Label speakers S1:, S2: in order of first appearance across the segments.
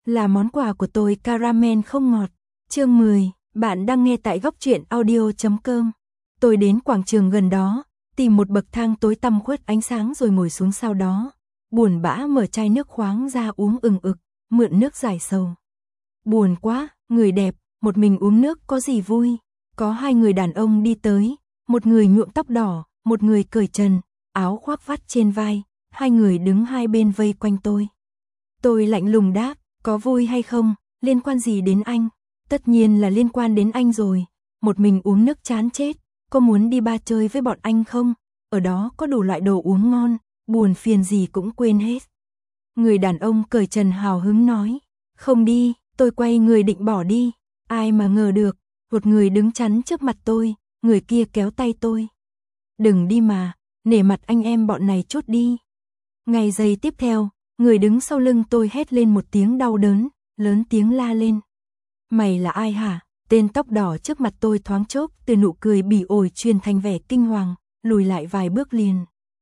S1: là món quà của tôi caramel không ngọt. Chương 10, bạn đang nghe tại góc truyện audio.com. Tôi đến quảng trường gần đó, tìm một bậc thang tối tăm khuất ánh sáng rồi ngồi xuống, sau đó buồn bã mở chai nước khoáng ra uống ừng ực, mượn nước giải sầu. Buồn quá, người đẹp, một mình uống nước có gì vui. Có hai người đàn ông đi tới, một người nhuộm tóc đỏ, một người cởi trần, áo khoác vắt trên vai, hai người đứng hai bên vây quanh tôi. Tôi lạnh lùng đáp, có vui hay không, liên quan gì đến anh? Tất nhiên là liên quan đến anh rồi, một mình uống nước chán chết, có muốn đi bar chơi với bọn anh không? Ở đó có đủ loại đồ uống ngon, buồn phiền gì cũng quên hết. Người đàn ông cởi trần hào hứng nói, không đi. Tôi quay người định bỏ đi, ai mà ngờ được, một người đứng chắn trước mặt tôi, người kia kéo tay tôi. Đừng đi mà, nể mặt anh em bọn này chút đi. Ngay giây tiếp theo, người đứng sau lưng tôi hét lên một tiếng đau đớn, lớn tiếng la lên. Mày là ai hả? Tên tóc đỏ trước mặt tôi thoáng chốc từ nụ cười bỉ ổi truyền thành vẻ kinh hoàng, lùi lại vài bước liền.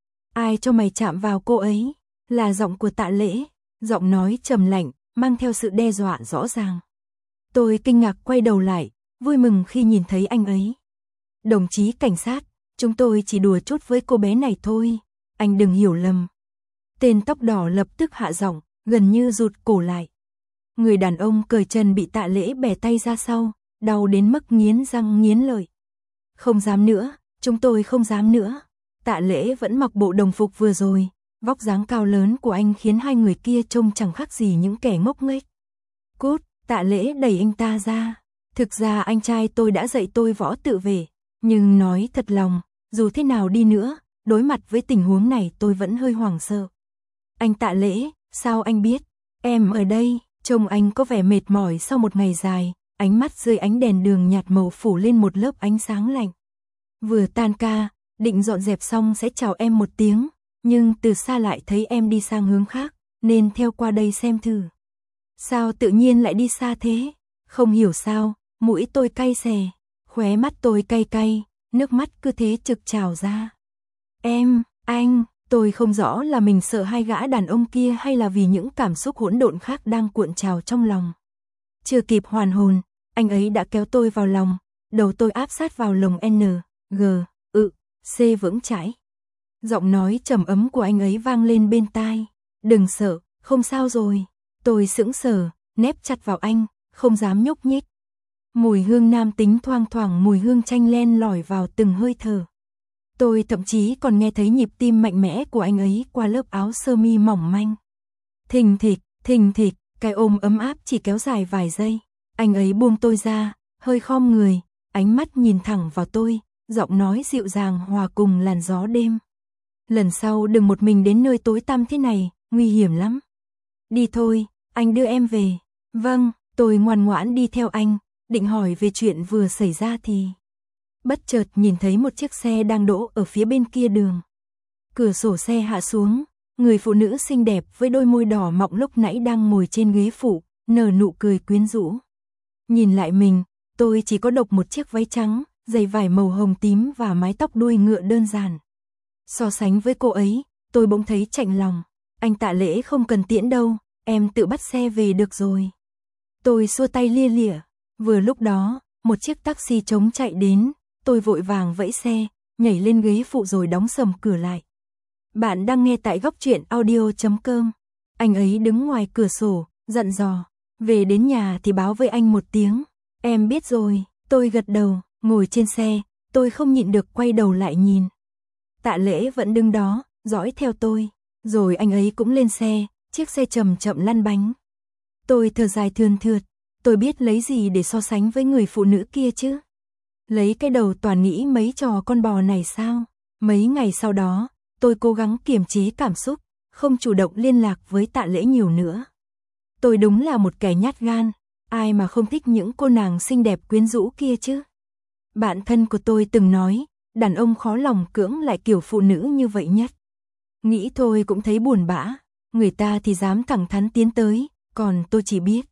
S1: Ai cho mày chạm vào cô ấy? Là giọng của Tạ Lễ, giọng nói trầm lạnh, mang theo sự đe dọa rõ ràng. Tôi kinh ngạc quay đầu lại, vui mừng khi nhìn thấy anh ấy. Đồng chí cảnh sát, chúng tôi chỉ đùa chút với cô bé này thôi, anh đừng hiểu lầm. Tên tóc đỏ lập tức hạ giọng, gần như rụt cổ lại. Người đàn ông cởi trần bị Tạ Lễ bẻ tay ra sau, đau đến mức nghiến răng nghiến lợi. Không dám nữa, chúng tôi không dám nữa. Tạ Lễ vẫn mặc bộ đồng phục vừa rồi. Vóc dáng cao lớn của anh khiến hai người kia trông chẳng khác gì những kẻ ngốc nghếch. Cút, Tạ Lễ đẩy anh ta ra. Thực ra anh trai tôi đã dạy tôi võ tự vệ, nhưng nói thật lòng, dù thế nào đi nữa, đối mặt với tình huống này tôi vẫn hơi hoảng sợ. Anh Tạ Lễ, sao anh biết? Em ở đây, trông anh có vẻ mệt mỏi sau một ngày dài, ánh mắt dưới ánh đèn đường nhạt màu phủ lên một lớp ánh sáng lạnh. Vừa tan ca, định dọn dẹp xong sẽ chào em một tiếng. Nhưng từ xa lại thấy em đi sang hướng khác, nên theo qua đây xem thử. Sao tự nhiên lại đi xa thế? Không hiểu sao, mũi tôi cay xè, khóe mắt tôi cay cay, nước mắt cứ thế trực trào ra. Anh, tôi không rõ là mình sợ hai gã đàn ông kia hay là vì những cảm xúc hỗn độn khác đang cuộn trào trong lòng. Chưa kịp hoàn hồn, anh ấy đã kéo tôi vào lòng, đầu tôi áp sát vào lồng C vững chãi. Giọng nói trầm ấm của anh ấy vang lên bên tai. Đừng sợ, không sao rồi. Tôi sững sờ, nép chặt vào anh, không dám nhúc nhích. Mùi hương nam tính thoang thoảng, mùi hương chanh len lỏi vào từng hơi thở. Tôi thậm chí còn nghe thấy nhịp tim mạnh mẽ của anh ấy qua lớp áo sơ mi mỏng manh. Thình thịch, cái ôm ấm áp chỉ kéo dài vài giây. Anh ấy buông tôi ra, hơi khom người, ánh mắt nhìn thẳng vào tôi, giọng nói dịu dàng hòa cùng làn gió đêm. Lần sau đừng một mình đến nơi tối tăm thế này, nguy hiểm lắm. Đi thôi, anh đưa em về. Vâng, tôi ngoan ngoãn đi theo anh, định hỏi về chuyện vừa xảy ra thì bất chợt nhìn thấy một chiếc xe đang đỗ ở phía bên kia đường. Cửa sổ xe hạ xuống, người phụ nữ xinh đẹp với đôi môi đỏ mọng lúc nãy đang ngồi trên ghế phụ, nở nụ cười quyến rũ. Nhìn lại mình, tôi chỉ có độc một chiếc váy trắng, giày vải màu hồng tím và mái tóc đuôi ngựa đơn giản. So sánh với cô ấy, tôi bỗng thấy chạnh lòng. Anh Tạ Lễ không cần tiễn đâu, em tự bắt xe về được rồi. Tôi xua tay lia lịa. Vừa lúc đó, một chiếc taxi trống chạy đến, tôi vội vàng vẫy xe, nhảy lên ghế phụ rồi đóng sầm cửa lại. Bạn đang nghe tại góc truyện audio.com. Anh ấy đứng ngoài cửa sổ, dặn dò. Về đến nhà thì báo với anh một tiếng. Em biết rồi, tôi gật đầu, ngồi trên xe, tôi không nhịn được quay đầu lại nhìn. Tạ Lễ vẫn đứng đó, dõi theo tôi. Rồi anh ấy cũng lên xe, chiếc xe chậm chậm lăn bánh. Tôi thở dài thườn thượt, tôi biết lấy gì để so sánh với người phụ nữ kia chứ? Lấy cái đầu toàn nghĩ mấy trò con bò này sao? Mấy ngày sau đó, tôi cố gắng kiềm chế cảm xúc, không chủ động liên lạc với Tạ Lễ nhiều nữa. Tôi đúng là một kẻ nhát gan, ai mà không thích những cô nàng xinh đẹp quyến rũ kia chứ? Bạn thân của tôi từng nói, đàn ông khó lòng cưỡng lại kiểu phụ nữ như vậy nhất. Nghĩ thôi cũng thấy buồn bã, người ta thì dám thẳng thắn tiến tới, còn tôi chỉ biết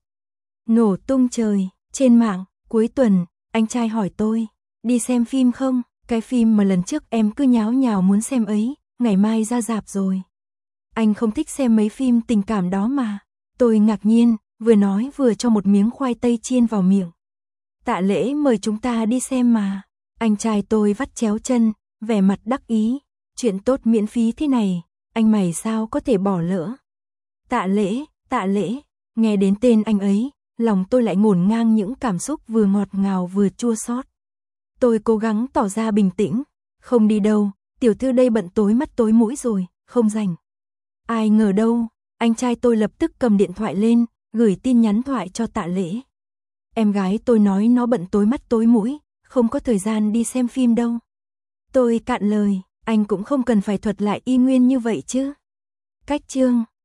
S1: nổ tung trời. Trên mạng, cuối tuần, anh trai hỏi tôi, đi xem phim không? Cái phim mà lần trước em cứ nháo nhào muốn xem ấy, ngày mai ra rạp rồi. Anh không thích xem mấy phim tình cảm đó mà. Tôi ngạc nhiên, vừa nói vừa cho một miếng khoai tây chiên vào miệng. Tạ Lễ mời chúng ta đi xem mà. Anh trai tôi vắt chéo chân, vẻ mặt đắc ý. Chuyện tốt miễn phí thế này, anh mày sao có thể bỏ lỡ. Tạ Lễ, nghe đến tên anh ấy, lòng tôi lại ngổn ngang những cảm xúc vừa ngọt ngào vừa chua xót. Tôi cố gắng tỏ ra bình tĩnh, không đi đâu, tiểu thư đây bận tối mắt tối mũi rồi, không rảnh. Ai ngờ đâu, anh trai tôi lập tức cầm điện thoại lên, gửi tin nhắn thoại cho Tạ Lễ. Em gái tôi nói nó bận tối mắt tối mũi, không có thời gian đi xem phim đâu. Tôi cạn lời, anh cũng không cần phải thuật lại y nguyên như vậy chứ. Cách chương